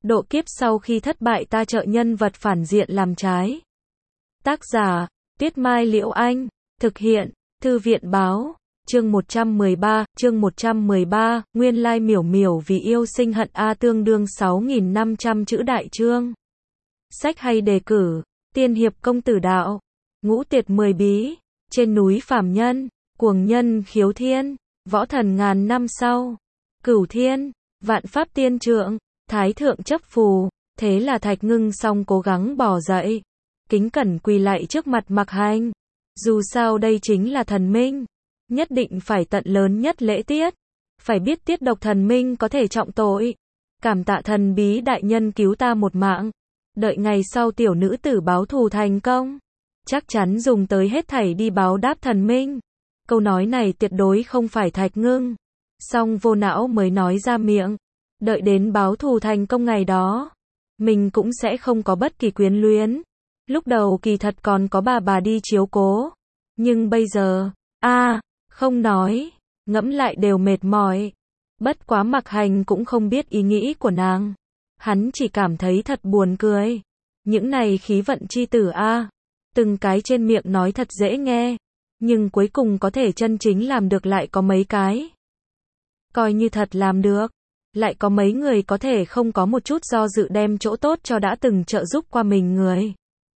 Độ kiếp sau khi thất bại ta trợ nhân vật phản diện làm trái. Tác giả, Tuyết Mai Liễu Anh. Thực hiện, Thư viện Báo. Chương 113, nguyên lai miểu miểu vì yêu sinh hận A tương đương 6.500 chữ đại chương. Sách hay đề cử, tiên hiệp công tử đạo, ngũ tiệt 10 bí, trên núi phàm nhân, cuồng nhân khiếu thiên, võ thần ngàn năm sau, cửu thiên, vạn pháp tiên trượng, thái thượng chấp phù. Thế là Thạch Ngưng Song cố gắng bò dậy, kính cẩn quỳ lạy trước mặt Mạc Hành. Dù sao đây chính là thần minh, nhất định phải tận lớn nhất lễ tiết, phải biết tiết độc thần minh có thể trọng tội. Cảm tạ thần bí đại nhân cứu ta một mạng, đợi ngày sau tiểu nữ tử báo thù thành công, chắc chắn dùng tới hết thảy đi báo đáp thần minh. Câu nói này tuyệt đối không phải Thạch Ngưng Song vô não mới nói ra miệng. Đợi đến báo thù thành công ngày đó, mình cũng sẽ không có bất kỳ quyến luyến. Lúc đầu kỳ thật còn có bà đi chiếu cố, nhưng bây giờ, không nói, ngẫm lại đều mệt mỏi. Bất quá Mạc Hành cũng không biết ý nghĩ của nàng, hắn chỉ cảm thấy thật buồn cười. Những này khí vận chi tử từng cái trên miệng nói thật dễ nghe, nhưng cuối cùng có thể chân chính làm được lại có mấy cái. Coi như thật làm được, lại có mấy người có thể không có một chút do dự đem chỗ tốt cho đã từng trợ giúp qua mình người.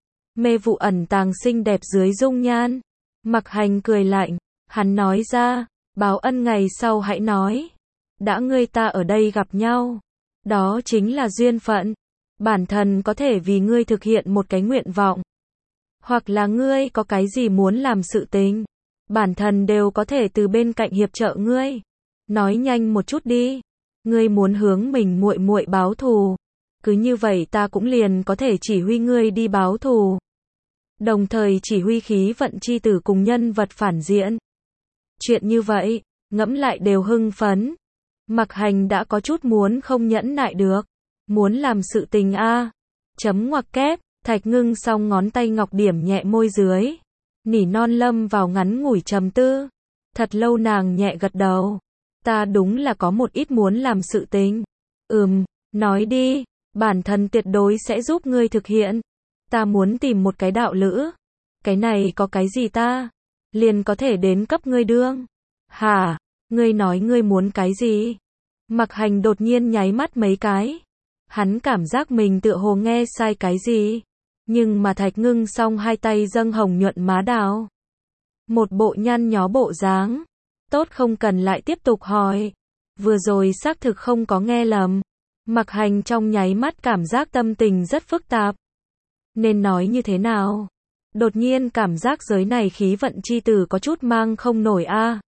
Mê vụ ẩn tàng xinh đẹp dưới dung nhan. Mạc Hành cười lạnh, hắn nói ra, báo ân ngày sau hãy nói. Đã ngươi ta ở đây gặp nhau, đó chính là duyên phận. Bản thân có thể vì ngươi thực hiện một cái nguyện vọng, hoặc là ngươi có cái gì muốn làm sự tình, bản thân đều có thể từ bên cạnh hiệp trợ ngươi. Nói nhanh một chút đi, ngươi muốn hướng mình muội muội báo thù, cứ như vậy ta cũng liền có thể chỉ huy ngươi đi báo thù, đồng thời chỉ huy khí vận chi tử cùng nhân vật phản diện. Chuyện như vậy, ngẫm lại đều hưng phấn. Mạc Hành đã có chút muốn không nhẫn nại được, muốn làm sự tình chấm ngoặc kép. Thạch Ngưng Song ngón tay ngọc điểm nhẹ môi dưới, nỉ non lâm vào ngắn ngủi trầm tư. Thật lâu nàng nhẹ gật đầu. Ta đúng là có một ít muốn làm sự tình. Nói đi, bản thân tuyệt đối sẽ giúp ngươi thực hiện. Ta muốn tìm một cái đạo lữ. Cái này có cái gì ta liền có thể đến cấp ngươi đương. Hả? Ngươi nói ngươi muốn cái gì? Mạc Hành đột nhiên nháy mắt mấy cái. Hắn cảm giác mình tựa hồ nghe sai cái gì. Nhưng mà Thạch Ngưng Song hai tay dâng hồng nhuận má đào, một bộ nhăn nhó bộ dáng. Tốt, không cần lại tiếp tục hỏi. Vừa rồi xác thực không có nghe lầm. Mạc Hành trong nháy mắt cảm giác tâm tình rất phức tạp. Nên nói như thế nào? Đột nhiên cảm giác giới này khí vận chi tử có chút mang không nổi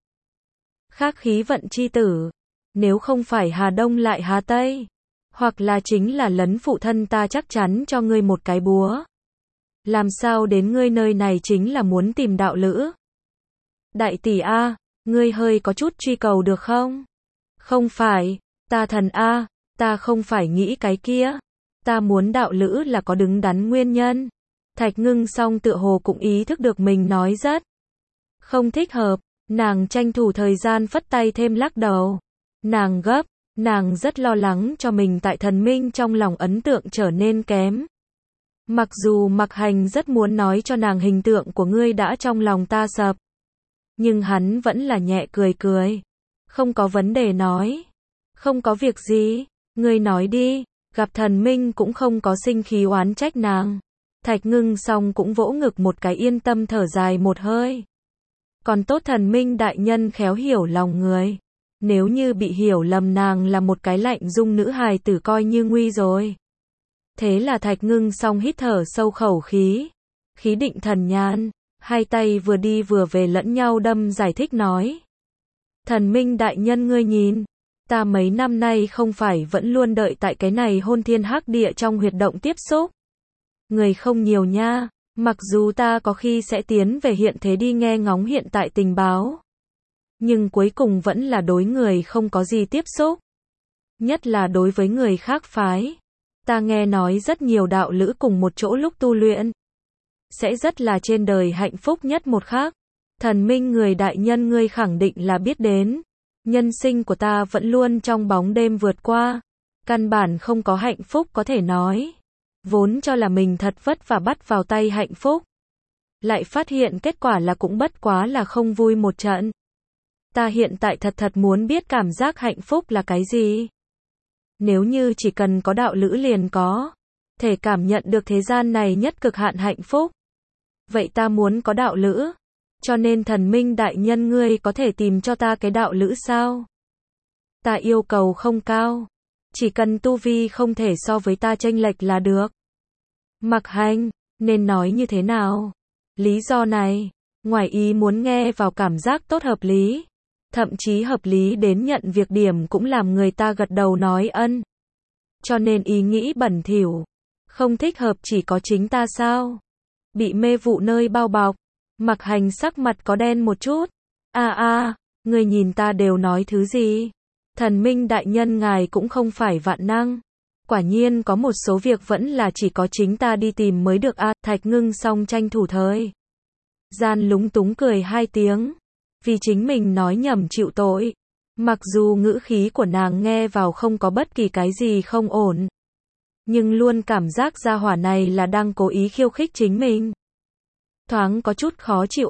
Khác khí vận chi tử, nếu không phải Hà Đông lại Hà Tây, hoặc là chính là lấn phụ thân ta chắc chắn cho ngươi một cái búa. Làm sao đến ngươi nơi này chính là muốn tìm đạo lữ? Đại tỷ ngươi hơi có chút truy cầu được không? Không phải, ta thần ta không phải nghĩ cái kia. Ta muốn đạo lữ là có đứng đắn nguyên nhân. Thạch Ngưng Song tựa hồ cũng ý thức được mình nói rất không thích hợp, nàng tranh thủ thời gian phất tay thêm lắc đầu. Nàng gấp, nàng rất lo lắng cho mình tại thần minh trong lòng ấn tượng trở nên kém. Mặc dù Mạc Hành rất muốn nói cho nàng hình tượng của ngươi đã trong lòng ta sập, nhưng hắn vẫn là nhẹ cười cười. Không có vấn đề nói. Không có việc gì, ngươi nói đi. Gặp thần minh cũng không có sinh khí oán trách nàng. Thạch Ngưng Song cũng vỗ ngực một cái, yên tâm thở dài một hơi. Còn tốt thần minh đại nhân khéo hiểu lòng người. Nếu như bị hiểu lầm nàng là một cái lạnh dung nữ hài tử coi như nguy rồi. Thế là Thạch Ngưng Song hít thở sâu khẩu khí. Khí định thần nhàn, hai tay vừa đi vừa về lẫn nhau đâm giải thích nói. Thần minh đại nhân ngươi nhìn, ta mấy năm nay không phải vẫn luôn đợi tại cái này hôn thiên hắc địa trong huyệt động tiếp xúc. Người không nhiều nha, mặc dù ta có khi sẽ tiến về hiện thế đi nghe ngóng hiện tại tình báo, nhưng cuối cùng vẫn là đối người không có gì tiếp xúc. Nhất là đối với người khác phái. Ta nghe nói rất nhiều đạo lữ cùng một chỗ lúc tu luyện sẽ rất là trên đời hạnh phúc nhất một khắc. Thần minh người đại nhân ngươi khẳng định là biết đến. Nhân sinh của ta vẫn luôn trong bóng đêm vượt qua. Căn bản không có hạnh phúc có thể nói. Vốn cho là mình thật vất vả bắt vào tay hạnh phúc. Lại phát hiện kết quả là cũng bất quá là không vui một trận. Ta hiện tại thật muốn biết cảm giác hạnh phúc là cái gì. Nếu như chỉ cần có đạo lữ liền có thể cảm nhận được thế gian này nhất cực hạn hạnh phúc. Vậy ta muốn có đạo lữ. Cho nên thần minh đại nhân ngươi có thể tìm cho ta cái đạo lữ sao? Ta yêu cầu không cao. Chỉ cần tu vi không thể so với ta chênh lệch là được. Mặc Hành, nên nói như thế nào? Lý do này, ngoài ý muốn nghe vào cảm giác tốt hợp lý. Thậm chí hợp lý đến nhận việc điểm cũng làm người ta gật đầu nói ân. Cho nên ý nghĩ bẩn thỉu. Không thích hợp chỉ có chính ta sao? Bị mê vụ nơi bao bọc. Mặc Hành sắc mặt có đen một chút. Người nhìn ta đều nói thứ gì? Thần minh đại nhân ngài cũng không phải vạn năng. Quả nhiên có một số việc vẫn là chỉ có chính ta đi tìm mới được Thạch Ngưng Song tranh thủ thời gian lúng túng cười 2 tiếng. Vì chính mình nói nhầm chịu tội. Mặc dù ngữ khí của nàng nghe vào không có bất kỳ cái gì không ổn. Nhưng luôn cảm giác gia hỏa này là đang cố ý khiêu khích chính mình. Thoáng có chút khó chịu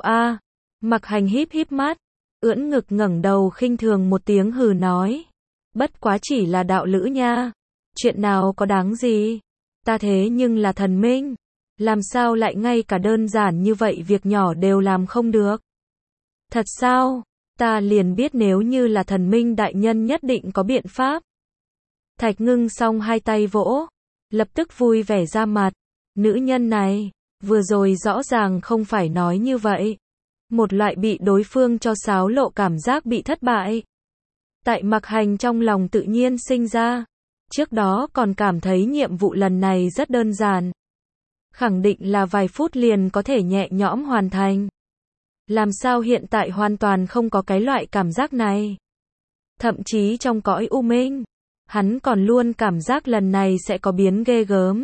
Mặc Hành híp mắt. Ưỡn ngực ngẩng đầu khinh thường một tiếng hừ nói. Bất quá chỉ là đạo lữ nha. Chuyện nào có đáng gì. Ta thế nhưng là thần minh. Làm sao lại ngay cả đơn giản như vậy việc nhỏ đều làm không được. Thật sao? Ta liền biết nếu như là thần minh đại nhân nhất định có biện pháp. Thạch Ngưng Song 2 tay vỗ. Lập tức vui vẻ ra mặt. Nữ nhân này, vừa rồi rõ ràng không phải nói như vậy. Một loại bị đối phương cho xáo lộ cảm giác bị thất bại. Tại Mặc Hành trong lòng tự nhiên sinh ra. Trước đó còn cảm thấy nhiệm vụ lần này rất đơn giản. Khẳng định là vài phút liền có thể nhẹ nhõm hoàn thành. Làm sao hiện tại hoàn toàn không có cái loại cảm giác này. Thậm chí trong cõi u minh, hắn còn luôn cảm giác lần này sẽ có biến ghê gớm.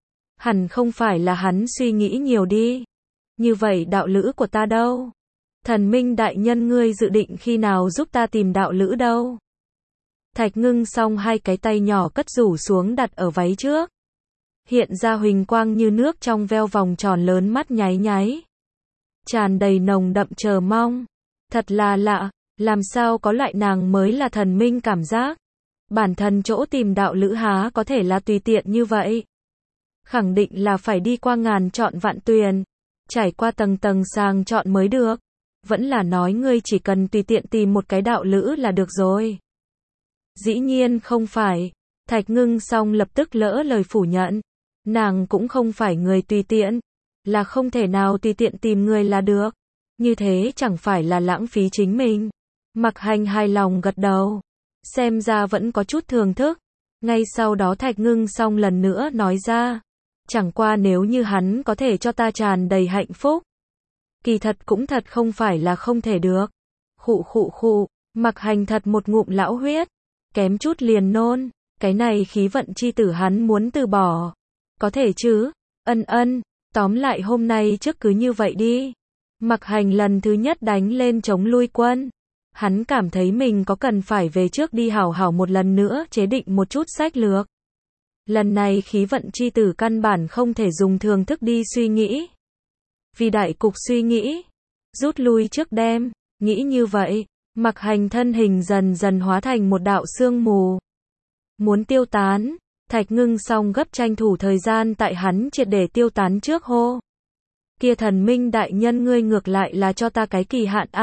Hẳn không phải là hắn suy nghĩ nhiều đi. Như vậy đạo lữ của ta đâu? Thần minh đại nhân ngươi dự định khi nào giúp ta tìm đạo lữ đâu? Thạch Ngưng Song 2 cái tay nhỏ cất rủ xuống đặt ở váy trước. Hiện ra huỳnh quang như nước trong veo vòng tròn lớn mắt nháy nháy. Tràn đầy nồng đậm chờ mong. Thật là lạ, làm sao có loại nàng mới là thần minh cảm giác. Bản thân chỗ tìm đạo lữ há có thể là tùy tiện như vậy. Khẳng định là phải đi qua ngàn chọn vạn tuyền. Trải qua tầng tầng sàng chọn mới được. Vẫn là nói ngươi chỉ cần tùy tiện tìm một cái đạo lữ là được rồi. Dĩ nhiên không phải. Thạch Ngưng Song lập tức lỡ lời phủ nhận. Nàng cũng không phải người tùy tiện. Là không thể nào tùy tiện tìm người là được. Như thế chẳng phải là lãng phí chính mình. Mặc Hành hài lòng gật đầu. Xem ra vẫn có chút thưởng thức. Ngay sau đó Thạch Ngưng Song lần nữa nói ra. Chẳng qua nếu như hắn có thể cho ta tràn đầy hạnh phúc. Kỳ thật cũng thật không phải là không thể được. Khụ. Mặc Hành thật một ngụm lão huyết. Kém chút liền nôn. Cái này khí vận chi tử hắn muốn từ bỏ. Có thể chứ? Ân. Tóm lại hôm nay trước cứ như vậy đi. Mặc Hành lần thứ nhất đánh lên chống lui quân. Hắn cảm thấy mình có cần phải về trước đi hảo một lần nữa chế định một chút sách lược. Lần này khí vận chi tử căn bản không thể dùng thường thức đi suy nghĩ. Vì đại cục suy nghĩ. Rút lui trước đêm. Nghĩ như vậy. Mặc Hành thân hình dần dần hóa thành một đạo sương mù. Muốn tiêu tán. Thạch Ngưng Song gấp tranh thủ thời gian tại hắn triệt để tiêu tán trước hô. Kia thần minh đại nhân ngươi ngược lại là cho ta cái kỳ hạn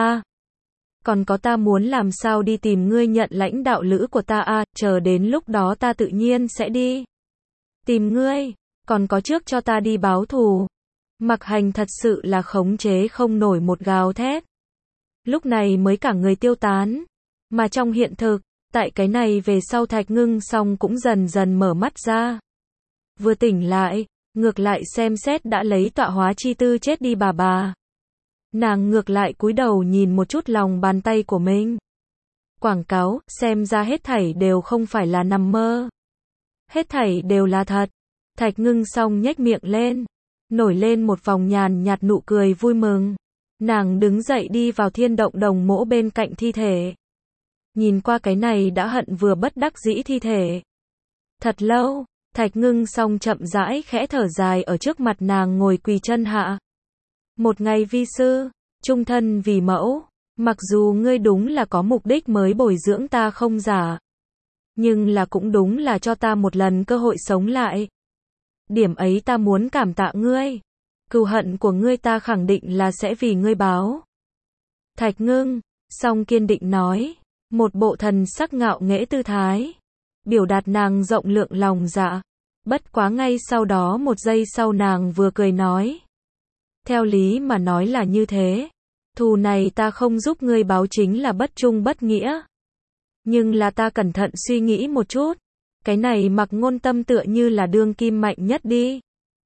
Còn có ta muốn làm sao đi tìm ngươi nhận lãnh đạo lữ của ta chờ đến lúc đó ta tự nhiên sẽ đi. Tìm ngươi, còn có trước cho ta đi báo thù. Mặc Hành thật sự là khống chế không nổi một gào thét. Lúc này mới cả người tiêu tán. Mà trong hiện thực, tại cái này về sau Thạch Ngưng Song cũng dần dần mở mắt ra. Vừa tỉnh lại, ngược lại xem xét đã lấy tọa hóa chi tư chết đi bà. Nàng ngược lại cúi đầu nhìn một chút lòng bàn tay của mình. Quảng cáo, xem ra hết thảy đều không phải là nằm mơ. Hết thảy đều là thật. Thạch Ngưng Song nhếch miệng lên. Nổi lên một vòng nhàn nhạt nụ cười vui mừng. Nàng đứng dậy đi vào Thiên Động Đồng Mỗ bên cạnh thi thể. Nhìn qua cái này đã hận vừa bất đắc dĩ thi thể. Thật lâu, Thạch Ngưng Song chậm rãi khẽ thở dài ở trước mặt nàng ngồi quỳ chân hạ. Một ngày vi sư, chung thân vì mẫu, mặc dù ngươi đúng là có mục đích mới bồi dưỡng ta không giả, nhưng là cũng đúng là cho ta một lần cơ hội sống lại. Điểm ấy ta muốn cảm tạ ngươi. Cừu hận của ngươi ta khẳng định là sẽ vì ngươi báo. Thạch Ngưng Song kiên định nói, một bộ thần sắc ngạo nghễ tư thái, biểu đạt nàng rộng lượng lòng dạ. Bất quá ngay sau đó một giây sau nàng vừa cười nói, theo lý mà nói là như thế, thù này ta không giúp ngươi báo chính là bất trung bất nghĩa. Nhưng là ta cẩn thận suy nghĩ một chút, cái này Mặc Ngôn Tâm tựa như là đương kim mạnh nhất đi.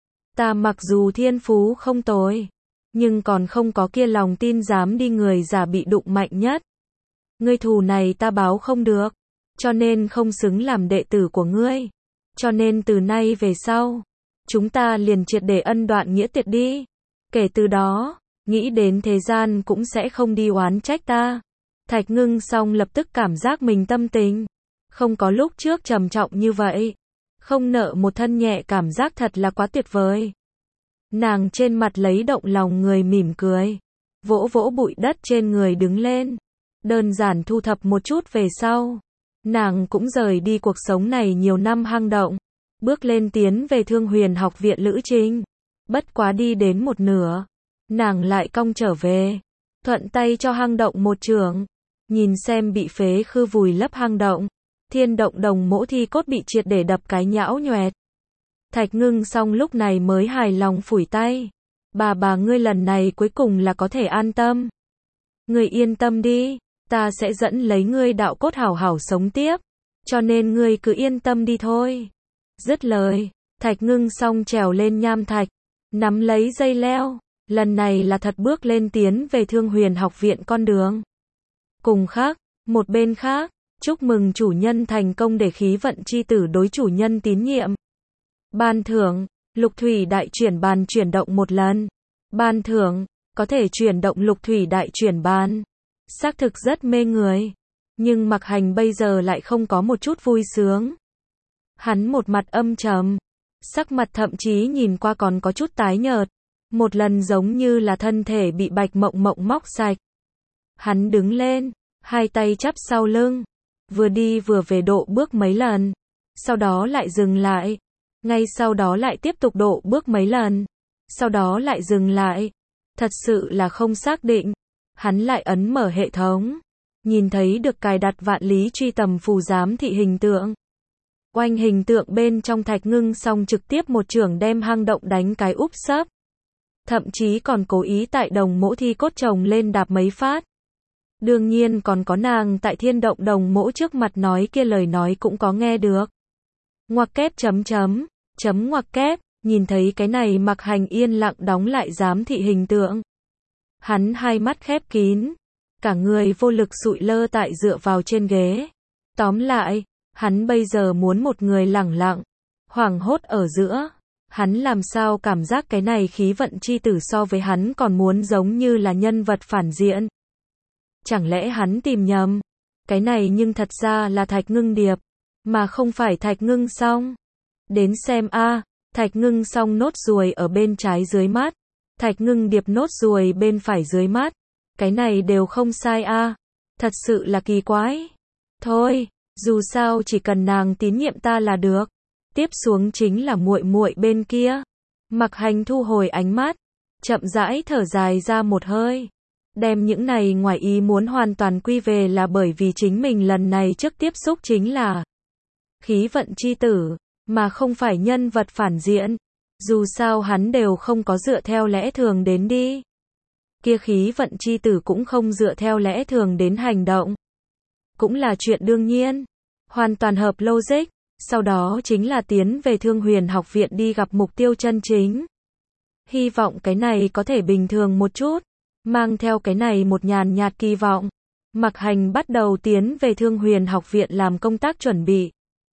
Ta mặc dù thiên phú không tồi, nhưng còn không có kia lòng tin dám đi người giả bị đụng mạnh nhất. Ngươi thù này ta báo không được, cho nên không xứng làm đệ tử của ngươi. Cho nên từ nay về sau, chúng ta liền triệt để ân đoạn nghĩa tuyệt đi. Kể từ đó, nghĩ đến thế gian cũng sẽ không đi oán trách ta. Thạch Ngưng Song lập tức cảm giác mình tâm tình không có lúc trước trầm trọng như vậy. Không nợ một thân nhẹ cảm giác thật là quá tuyệt vời. Nàng trên mặt lấy động lòng người mỉm cười, vỗ vỗ bụi đất trên người đứng lên. Đơn giản thu thập một chút về sau, nàng cũng rời đi cuộc sống này nhiều năm hang động, bước lên tiến về Thương Huyền học viện lữ trình. Bất quá đi đến một nửa, nàng lại cong trở về, thuận tay cho hang động một chưởng, nhìn xem bị phế khư vùi lấp hang động, Thiên Động Đồng Mỗ thi cốt bị triệt để đập cái nhão nhoẹt. Thạch Ngưng Song lúc này mới hài lòng phủi tay. Bà ngươi lần này cuối cùng là có thể an tâm. Ngươi yên tâm đi, ta sẽ dẫn lấy ngươi đạo cốt hảo hảo sống tiếp, cho nên ngươi cứ yên tâm đi thôi. Dứt lời, Thạch Ngưng Song trèo lên nham thạch, nắm lấy dây leo, lần này là thật bước lên tiến về Thương Huyền học viện con đường. Cùng khác, một bên khác, chúc mừng chủ nhân thành công để khí vận chi tử đối chủ nhân tín nhiệm. Ban thưởng, lục thủy đại chuyển bàn chuyển động một lần. Ban thưởng, có thể chuyển động lục thủy đại chuyển bàn. Xác thực rất mê người. Nhưng Mặc Hành bây giờ lại không có một chút vui sướng. Hắn một mặt âm trầm, sắc mặt thậm chí nhìn qua còn có chút tái nhợt. Một lần giống như là thân thể bị Bạch Mộng Mộng móc sạch. Hắn đứng lên, hai tay chắp sau lưng, vừa đi vừa về độ bước mấy lần, sau đó lại dừng lại, ngay sau đó lại tiếp tục độ bước mấy lần, sau đó lại dừng lại. Thật sự là không xác định. Hắn lại ấn mở hệ thống, nhìn thấy được cài đặt vạn lý truy tầm phù giám thị hình tượng. Oanh, hình tượng bên trong Thạch Ngưng Song trực tiếp một chưởng đem hang động đánh cái úp sấp. Thậm chí còn cố ý tại Đồng Mỗ thi cốt chồng lên đạp mấy phát. Đương nhiên còn có nàng tại Thiên Động Đồng Mỗ trước mặt nói kia lời nói cũng có nghe được. Ngoặc kép ngoặc kép, nhìn thấy cái này Mặc Hành yên lặng đóng lại giám thị hình tượng. Hắn hai mắt khép kín, cả người vô lực sụi lơ tại dựa vào trên ghế. Tóm lại, hắn bây giờ muốn một người lẳng lặng, hoảng hốt ở giữa. Hắn làm sao cảm giác cái này khí vận chi tử so với hắn còn muốn giống như là nhân vật phản diện. Chẳng lẽ hắn tìm nhầm? Cái này nhưng thật ra là Thạch Ngưng Điệp, mà không phải Thạch Ngưng Song. Đến xem a, Thạch Ngưng Song nốt ruồi ở bên trái dưới mắt, Thạch Ngưng Điệp nốt ruồi bên phải dưới mắt. Cái này đều không sai a. Thật sự là kỳ quái. Thôi, dù sao chỉ cần nàng tín nhiệm ta là được. Tiếp xuống chính là muội muội bên kia. Mặc Hành thu hồi ánh mắt, chậm rãi thở dài ra một hơi. Đem những này ngoài ý muốn hoàn toàn quy về là bởi vì chính mình lần này trước tiếp xúc chính là khí vận chi tử, mà không phải nhân vật phản diện. Dù sao hắn đều không có dựa theo lẽ thường đến đi. Kia khí vận chi tử cũng không dựa theo lẽ thường đến hành động. Cũng là chuyện đương nhiên. Hoàn toàn hợp logic. Sau đó chính là tiến về Thương Huyền học viện đi gặp mục tiêu chân chính. Hy vọng cái này có thể bình thường một chút. Mang theo cái này một nhàn nhạt kỳ vọng, Mặc Hành bắt đầu tiến về Thương Huyền học viện làm công tác chuẩn bị.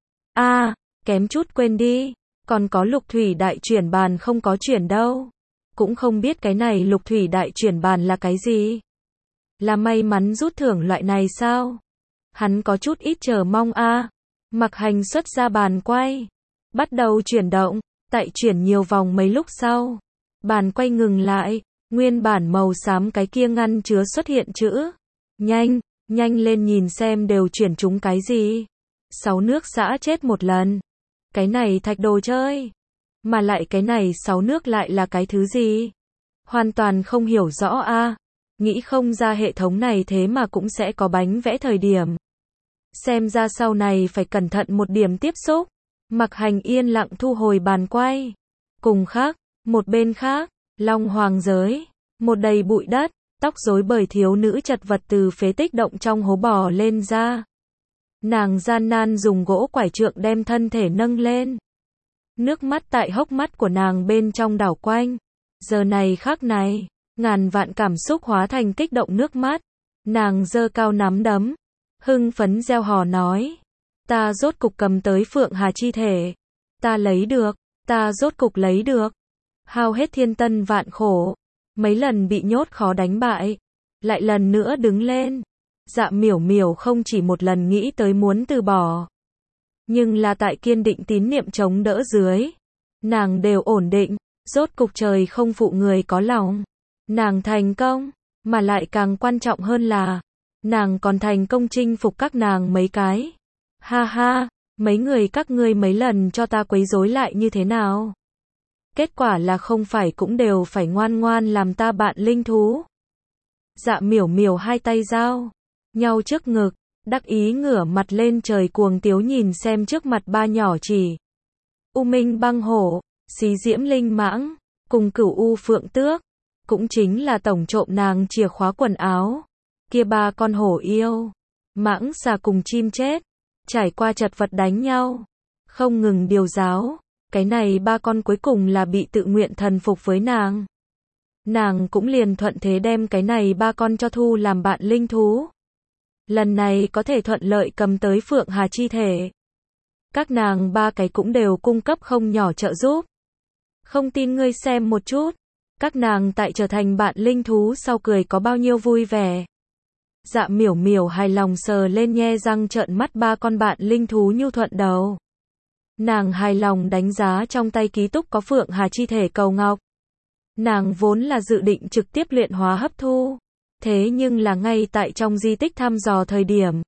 Kém chút quên đi, còn có lục thủy đại chuyển bàn không có chuyển đâu. Cũng không biết cái này lục thủy đại chuyển bàn là cái gì. Là may mắn rút thưởng loại này sao? Hắn có chút ít chờ mong Mặc Hành xuất ra bàn quay, bắt đầu chuyển động, tại chuyển nhiều vòng mấy lúc sau, bàn quay ngừng lại, nguyên bản màu xám cái kia ngăn chứa xuất hiện chữ. Nhanh, nhanh lên nhìn xem đều chuyển chúng cái gì. 6 nước xã chết một lần. Cái này thạch đồ chơi. Mà lại cái này 6 nước lại là cái thứ gì? Hoàn toàn không hiểu rõ a. Nghĩ không ra hệ thống này thế mà cũng sẽ có bánh vẽ thời điểm. Xem ra sau này phải cẩn thận một điểm tiếp xúc. Mặc Hành yên lặng thu hồi bàn quay. Cùng khác, một bên khác, Long Hoàng giới, một đầy bụi đất, tóc rối bời thiếu nữ chật vật từ phế tích động trong hố bò lên ra. Nàng gian nan dùng gỗ quải trượng đem thân thể nâng lên. Nước mắt tại hốc mắt của nàng bên trong đảo quanh. Giờ này khắc này, ngàn vạn cảm xúc hóa thành kích động nước mắt. Nàng giơ cao nắm đấm, hưng phấn reo hò nói. Ta rốt cục cầm tới Phượng Hà chi thể. Ta lấy được, ta rốt cục lấy được. Hao hết thiên tân vạn khổ. Mấy lần bị nhốt khó đánh bại. Lại lần nữa đứng lên. Dạ miểu miểu không chỉ một lần nghĩ tới muốn từ bỏ. Nhưng là tại kiên định tín niệm chống đỡ dưới. Nàng đều ổn định. Rốt cục trời không phụ người có lòng. Nàng thành công. Mà lại càng quan trọng hơn là. Nàng còn thành công chinh phục các nàng mấy cái. Ha ha, mấy người các ngươi mấy lần cho ta quấy rối lại như thế nào? Kết quả là không phải cũng đều phải ngoan ngoan làm ta bạn linh thú. Dạ miểu miểu hai tay giao nhau trước ngực, đắc ý ngửa mặt lên trời cuồng tiếu nhìn xem trước mặt ba nhỏ chỉ. U Minh Băng Hổ, Xí Diễm Linh Mãng, cùng Cửu U Phượng Tước, cũng chính là tổng trộm nàng chìa khóa quần áo. Kia ba con hổ yêu, mãng xà cùng chim chết, trải qua chật vật đánh nhau, không ngừng điều giáo. Cái này ba con cuối cùng là bị tự nguyện thần phục với nàng. Nàng cũng liền thuận thế đem cái này ba con cho thu làm bạn linh thú. Lần này có thể thuận lợi cầm tới Phượng Hà chi thể. Các nàng ba cái cũng đều cung cấp không nhỏ trợ giúp. Không tin ngươi xem một chút. Các nàng tại trở thành bạn linh thú sau cười có bao nhiêu vui vẻ. Dạ miểu miểu hài lòng sờ lên nhe răng trợn mắt ba con bạn linh thú nhu thuận đầu. Nàng hài lòng đánh giá trong tay ký túc có Phượng Hà chi thể cầu ngọc. Nàng vốn là dự định trực tiếp luyện hóa hấp thu. Thế nhưng là ngay tại trong di tích thăm dò thời điểm.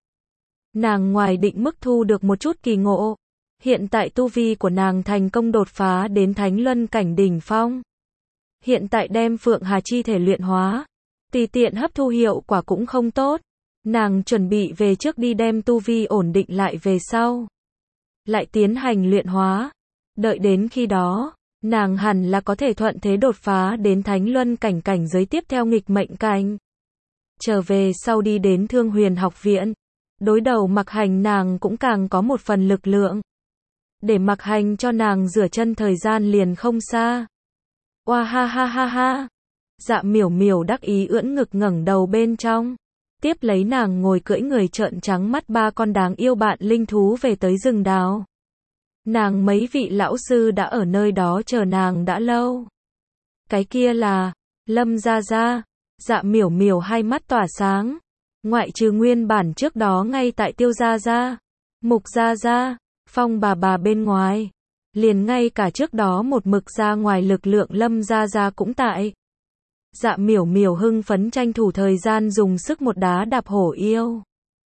Nàng ngoài định mức thu được một chút kỳ ngộ. Hiện tại tu vi của nàng thành công đột phá đến Thánh Luân cảnh đỉnh phong. Hiện tại đem Phượng Hà chi thể luyện hóa. Tùy tiện hấp thu hiệu quả cũng không tốt. Nàng chuẩn bị về trước đi đem tu vi ổn định lại về sau. Lại tiến hành luyện hóa. Đợi đến khi đó, nàng hẳn là có thể thuận thế đột phá đến Thánh Luân cảnh cảnh giới tiếp theo nghịch mệnh cảnh. Trở về sau đi đến Thương Huyền học viện. Đối đầu Mặc Hành nàng cũng càng có một phần lực lượng. Để Mặc Hành cho nàng rửa chân thời gian liền không xa. Oa ha ha ha ha. Dạ miểu miểu đắc ý ưỡn ngực ngẩng đầu bên trong. Tiếp lấy nàng ngồi cưỡi người trợn trắng mắt ba con đáng yêu bạn linh thú về tới rừng đào. Nàng mấy vị lão sư đã ở nơi đó chờ nàng đã lâu. Cái kia là Lâm Gia Gia. Dạ miểu miểu hai mắt tỏa sáng. Ngoại trừ nguyên bản trước đó ngay tại Tiêu Gia Gia, Mục Gia Gia, Phong bà bên ngoài. Liền ngay cả trước đó một mực ra ngoài lực lượng Lâm Gia Gia cũng tại. Dạ miểu miểu hưng phấn tranh thủ thời gian dùng sức một đá đạp hổ yêu.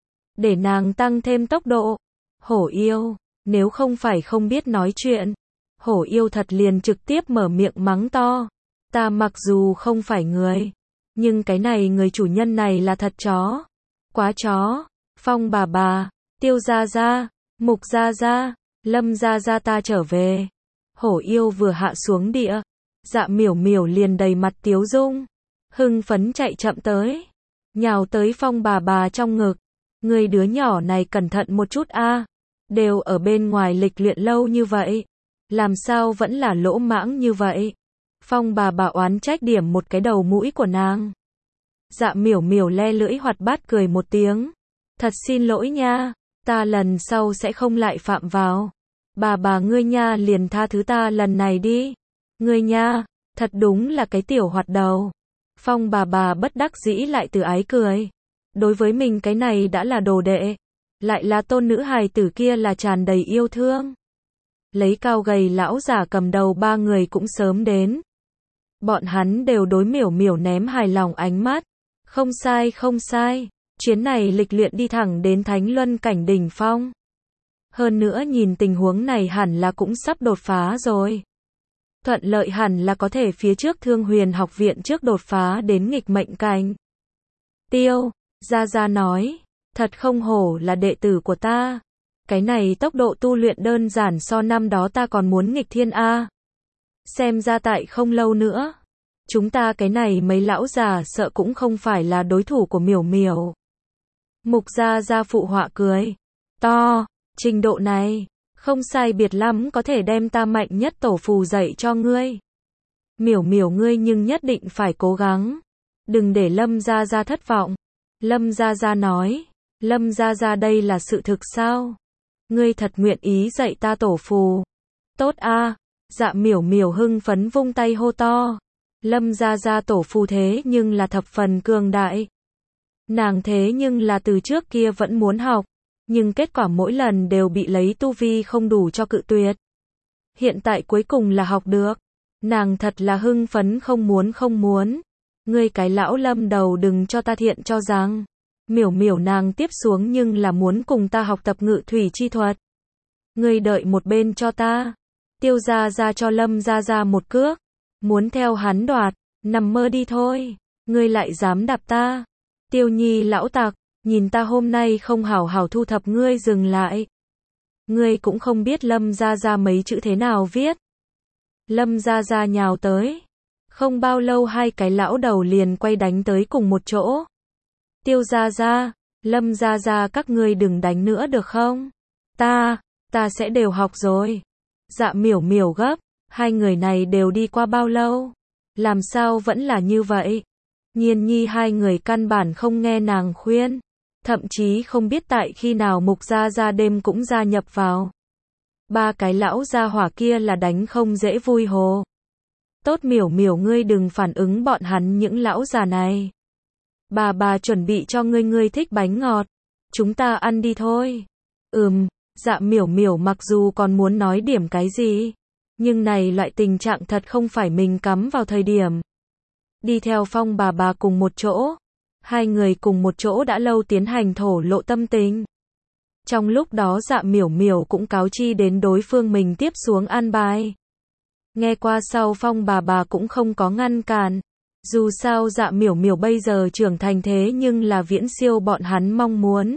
Để nàng tăng thêm tốc độ. Hổ yêu, nếu không phải không biết nói chuyện. Hổ yêu thật liền trực tiếp mở miệng mắng to. Ta mặc dù không phải người. Nhưng cái này người chủ nhân này là thật chó. Quá chó. Phong bà, Tiêu Gia Gia, Mục Gia Gia, Lâm Gia Gia ta trở về. Hổ yêu vừa hạ xuống địa. Dạ miểu miểu liền đầy mặt tiếu dung. Hưng phấn chạy chậm tới. Nhào tới Phong bà trong ngực. Người đứa nhỏ này cẩn thận một chút a. Đều ở bên ngoài lịch luyện lâu như vậy. Làm sao vẫn là lỗ mãng như vậy. Phong bà oán trách điểm một cái đầu mũi của nàng. Dạ miểu miểu le lưỡi hoạt bát cười một tiếng. Thật xin lỗi nha. Ta lần sau sẽ không lại phạm vào. Bà ngươi nha liền tha thứ ta lần này đi. Ngươi nha, thật đúng là cái tiểu hoạt đầu. Phong bà bất đắc dĩ lại từ ái cười. Đối với mình cái này đã là đồ đệ. Lại là tôn nữ hài tử kia là tràn đầy yêu thương. Lấy cao gầy lão giả cầm đầu ba người cũng sớm đến. Bọn hắn đều đối Miểu Miểu ném hài lòng ánh mắt. Không sai không sai, chuyến này lịch luyện đi thẳng đến Thánh Luân cảnh đỉnh phong. Hơn nữa nhìn tình huống này hẳn là cũng sắp đột phá rồi. Thuận lợi hẳn là có thể phía trước Thương Huyền học viện trước đột phá đến nghịch mệnh cảnh. Tiêu, Gia Gia nói, thật không hổ là đệ tử của ta. Cái này tốc độ tu luyện đơn giản so năm đó ta còn muốn nghịch thiên a. Xem ra tại không lâu nữa, chúng ta cái này mấy lão già sợ cũng không phải là đối thủ của Miểu Miểu. Mục Gia Gia phụ họa cười. To, trình độ này, không sai biệt lắm có thể đem ta mạnh nhất tổ phù dạy cho ngươi. Miểu Miểu ngươi nhưng nhất định phải cố gắng. Đừng để Lâm Gia Gia thất vọng. Lâm Gia Gia nói. Lâm Gia Gia đây là sự thực sao? Ngươi thật nguyện ý dạy ta tổ phù. Tốt a. Dạ Miểu Miểu hưng phấn vung tay hô to. Lâm Gia Gia tổ phù thế nhưng là thập phần cường đại. Nàng thế nhưng là từ trước kia vẫn muốn học, nhưng kết quả mỗi lần đều bị lấy tu vi không đủ cho cự tuyệt. Hiện tại cuối cùng là học được. Nàng thật là hưng phấn không muốn. Ngươi cái lão Lâm đầu đừng cho ta thiện cho rằng. Miểu Miểu nàng tiếp xuống nhưng là muốn cùng ta học tập ngự thủy chi thuật. Ngươi đợi một bên cho ta. Tiêu Gia Gia cho Lâm Gia Gia một cước. Muốn theo hắn đoạt, nằm mơ đi thôi. Ngươi lại dám đạp ta. Tiêu Nhi lão tặc, nhìn ta hôm nay không hảo hảo thu thập ngươi dừng lại. Ngươi cũng không biết Lâm Gia Gia mấy chữ thế nào viết. Lâm Gia Gia nhào tới. Không bao lâu hai cái lão đầu liền quay đánh tới cùng một chỗ. Tiêu Gia Gia, Lâm Gia Gia các ngươi đừng đánh nữa được không? Ta sẽ đều học rồi. Dạ Miểu Miểu gấp, hai người này đều đi qua bao lâu? Làm sao vẫn là như vậy? Nhiên Nhi hai người căn bản không nghe nàng khuyên. Thậm chí không biết tại khi nào Mục Gia Gia đêm cũng gia nhập vào. Ba cái lão gia hỏa kia là đánh không dễ vui hồ. Tốt Miểu Miểu ngươi đừng phản ứng bọn hắn những lão già này. Bà chuẩn bị cho ngươi thích bánh ngọt. Chúng ta ăn đi thôi. Dạ Miểu Miểu mặc dù còn muốn nói điểm cái gì. Nhưng này loại tình trạng thật không phải mình cắm vào thời điểm. Đi theo Phong bà cùng một chỗ. Hai người cùng một chỗ đã lâu tiến hành thổ lộ tâm tình. Trong lúc đó Dạ Miểu Miểu cũng cáo chi đến đối phương mình tiếp xuống an bài. Nghe qua sau Phong bà cũng không có ngăn cản. Dù sao Dạ Miểu Miểu bây giờ trưởng thành thế nhưng là viễn siêu bọn hắn mong muốn.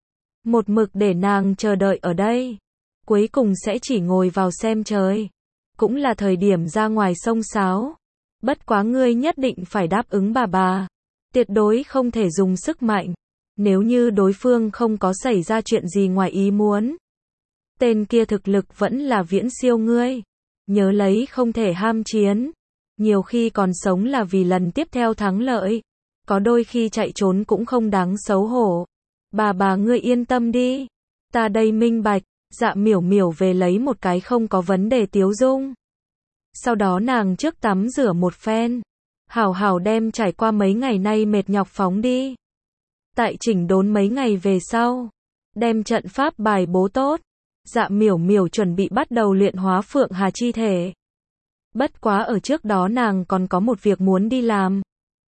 Một mực để nàng chờ đợi ở đây. Cuối cùng sẽ chỉ ngồi vào xem trời. Cũng là thời điểm ra ngoài sông sáo. Bất quá ngươi nhất định phải đáp ứng bà. Tuyệt đối không thể dùng sức mạnh. Nếu như đối phương không có xảy ra chuyện gì ngoài ý muốn. Tên kia thực lực vẫn là viễn siêu ngươi. Nhớ lấy không thể ham chiến. Nhiều khi còn sống là vì lần tiếp theo thắng lợi. Có đôi khi chạy trốn cũng không đáng xấu hổ. Bà ngươi yên tâm đi. Ta đây minh bạch. Dạ Miểu Miểu về lấy một cái không có vấn đề tiếu dung. Sau đó nàng trước tắm rửa một phen. Hảo hảo đem trải qua mấy ngày nay mệt nhọc phóng đi. Tại chỉnh đốn mấy ngày về sau. Đem trận pháp bài bố tốt. Dạ Miểu Miểu chuẩn bị bắt đầu luyện hóa Phượng Hà chi thể. Bất quá ở trước đó nàng còn có một việc muốn đi làm.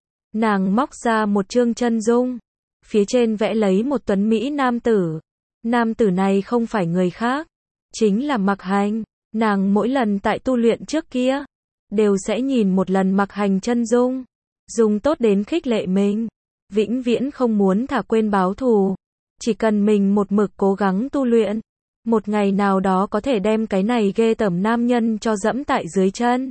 Nàng móc ra một chương chân dung. Phía trên vẽ lấy một tuấn mỹ nam tử. Nam tử này không phải người khác. Chính là Mặc Hành. Nàng mỗi lần tại tu luyện trước kia. Đều sẽ nhìn một lần Mặc Hành chân dung. Dùng tốt đến khích lệ mình. Vĩnh viễn không muốn thả quên báo thù. Chỉ cần mình một mực cố gắng tu luyện. Một ngày nào đó có thể đem cái này ghê tởm nam nhân cho dẫm tại dưới chân.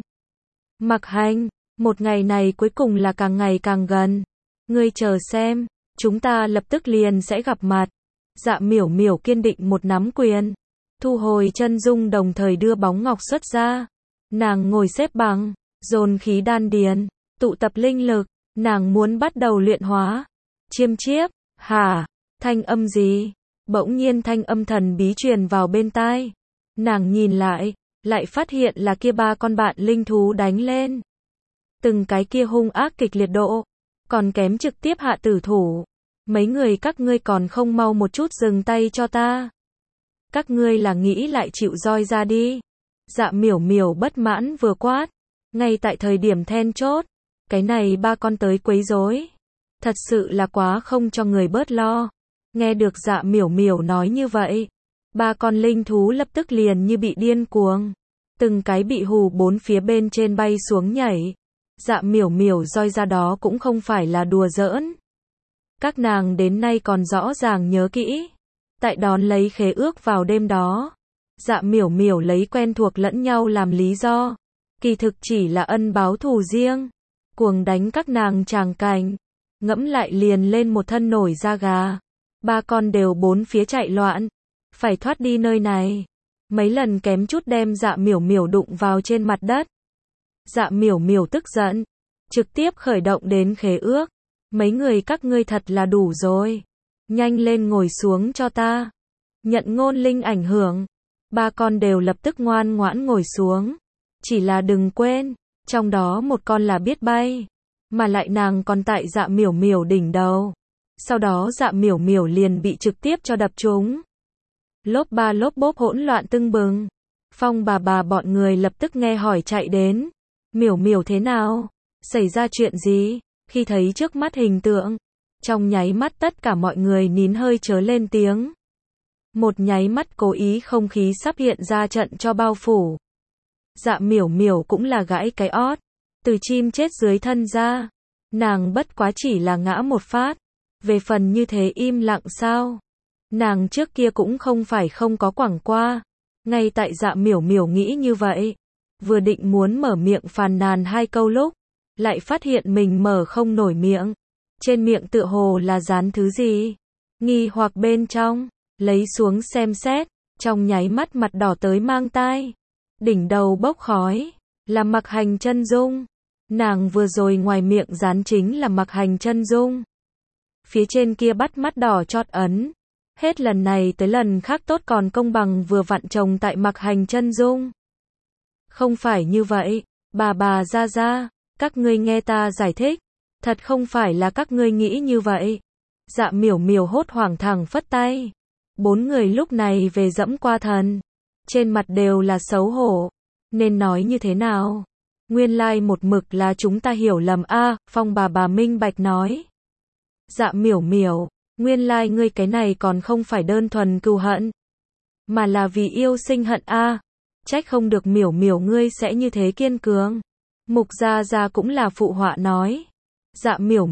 Mặc Hành, một ngày này cuối cùng là càng ngày càng gần. Ngươi chờ xem, chúng ta lập tức liền sẽ gặp mặt. Dạ Miểu Miểu kiên định một nắm quyền. Thu hồi chân dung đồng thời đưa bóng ngọc xuất ra. Nàng ngồi xếp bằng, dồn khí đan điền, tụ tập linh lực. Nàng muốn bắt đầu luyện hóa. Chiêm chiếp, hả? Thanh âm gì? Bỗng nhiên thanh âm thần bí truyền vào bên tai. Nàng nhìn lại phát hiện là kia ba con bạn linh thú đánh lên. Từng cái kia hung ác kịch liệt độ, còn kém trực tiếp hạ tử thủ. Mấy người các ngươi còn không mau một chút dừng tay cho ta. Các ngươi là nghĩ lại chịu roi ra đi. Dạ miểu miểu bất mãn vừa quát. Ngay tại thời điểm then chốt. Cái này ba con tới quấy rối. Thật sự là quá không cho người bớt lo. Nghe được dạ miểu miểu nói như vậy. Ba con linh thú lập tức liền như bị điên cuồng. Từng cái bị hù bốn phía bên trên bay xuống nhảy. Dạ miểu miểu roi ra đó cũng không phải là đùa giỡn. Các nàng đến nay còn rõ ràng nhớ kỹ. Tại đón lấy khế ước vào đêm đó. Dạ miểu miểu lấy quen thuộc lẫn nhau làm lý do. Kỳ thực chỉ là ân báo thù riêng. Cuồng đánh các nàng tràng cảnh. Ngẫm lại liền lên một thân nổi da gà. Ba con đều bốn phía chạy loạn. Phải thoát đi nơi này. Mấy lần kém chút đem dạ miểu miểu đụng vào trên mặt đất. Dạ miểu miểu tức giận. Trực tiếp khởi động đến khế ước. Mấy người các ngươi thật là đủ rồi. Nhanh lên ngồi xuống cho ta. Nhận ngôn linh ảnh hưởng. Ba con đều lập tức ngoan ngoãn ngồi xuống. Chỉ là đừng quên. Trong đó một con là biết bay. Mà lại nàng còn tại dạ miểu miểu đỉnh đầu. Sau đó dạ miểu miểu liền bị trực tiếp cho đập trúng. Lốp ba lốp bốp hỗn loạn tưng bừng. Phong bà bọn người lập tức nghe hỏi chạy đến. Miểu miểu thế nào? Xảy ra chuyện gì? Khi thấy trước mắt hình tượng. Trong nháy mắt tất cả mọi người nín hơi chớ lên tiếng. Một nháy mắt cố ý không khí sắp hiện ra trận cho bao phủ. Dạ miểu miểu cũng là gãi cái ót. Từ chim chết dưới thân ra. Nàng bất quá chỉ là ngã một phát. Về phần như thế im lặng sao? Nàng trước kia cũng không phải không có quẳng qua. Ngay tại dạ miểu miểu nghĩ như vậy. Vừa định muốn mở miệng phàn nàn hai câu lúc. Lại phát hiện mình mở không nổi miệng. Trên miệng tựa hồ là dán thứ gì. Nghi hoặc bên trong. Lấy xuống xem xét. Trong nháy mắt mặt đỏ tới mang tai. Đỉnh đầu bốc khói. Là Mặc Hành Chân Dung. Nàng vừa rồi ngoài miệng dán chính là Mặc Hành Chân Dung. Phía trên kia bắt mắt đỏ chót ấn. Hết lần này tới lần khác tốt còn công bằng vừa vặn chồng tại Mặc Hành Chân Dung. Không phải như vậy. Bà ra. Các ngươi nghe ta giải thích. Thật không phải là các ngươi nghĩ như vậy. Dạ miểu miểu hốt hoảng thẳng phất tay. Bốn người lúc này về dẫm qua thần. Trên mặt đều là xấu hổ. Nên nói như thế nào? Nguyên lai một mực là chúng ta hiểu lầm a. Phong bà minh bạch nói. Dạ miểu miểu. Nguyên lai ngươi cái này còn không phải đơn thuần cừu hận. Mà là vì yêu sinh hận a. Trách không được miểu miểu ngươi sẽ như thế kiên cường. Mục Gia cũng là phụ họa nói. Dạ miểu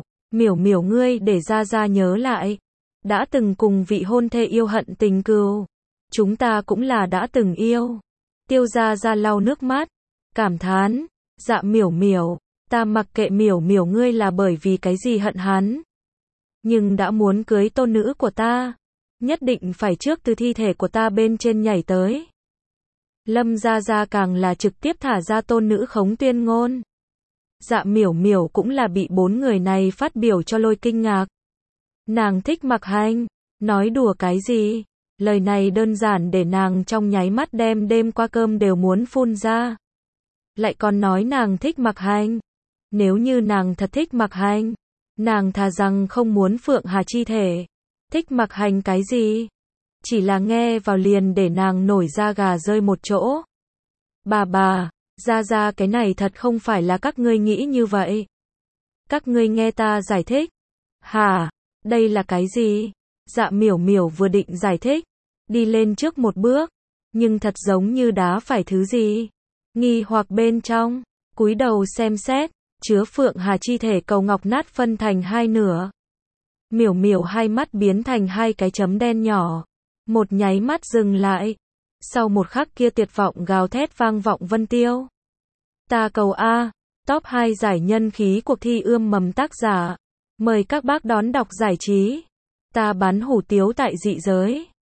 miểu ngươi để Gia nhớ lại. Đã từng cùng vị hôn thê yêu hận tình cừu. Chúng ta cũng là đã từng yêu. Tiêu Gia lau nước mắt. Cảm thán. Dạ miểu, ta mặc kệ miểu ngươi là bởi vì cái gì hận hắn. Nhưng đã muốn cưới tôn nữ của ta. Nhất định phải trước từ thi thể của ta bên trên nhảy tới. Lâm Gia càng là trực tiếp thả ra tôn nữ khống tuyên ngôn. Dạ miểu cũng là bị bốn người này phát biểu cho lôi kinh ngạc. Nàng thích Mặc Hành. Nói đùa cái gì? Lời này đơn giản để nàng trong nháy mắt đem đêm qua cơm đều muốn phun ra. Lại còn nói nàng thích Mặc Hành. Nếu như nàng thật thích Mặc Hành, nàng thà rằng không muốn Phượng Hà chi thể. Thích Mặc Hành cái gì? Chỉ là nghe vào liền để nàng nổi da gà rơi một chỗ. Bà, ra cái này thật không phải là các ngươi nghĩ như vậy. Các ngươi nghe ta giải thích. Hả? Đây là cái gì? Dạ miểu vừa định giải thích. Đi lên trước một bước. Nhưng thật giống như đá phải thứ gì. Nghi hoặc bên trong. Cúi đầu xem xét. Chứa Phượng Hà chi thể cầu ngọc nát phân thành hai nửa. Miểu hai mắt biến thành hai cái chấm đen nhỏ. Một nháy mắt dừng lại. Sau một khắc kia tuyệt vọng gào thét vang vọng vân tiêu. Ta cầu A. Top 2 giải nhân khí cuộc thi ươm mầm tác giả. Mời các bác đón đọc giải trí. Ta bán hủ tiếu tại dị giới.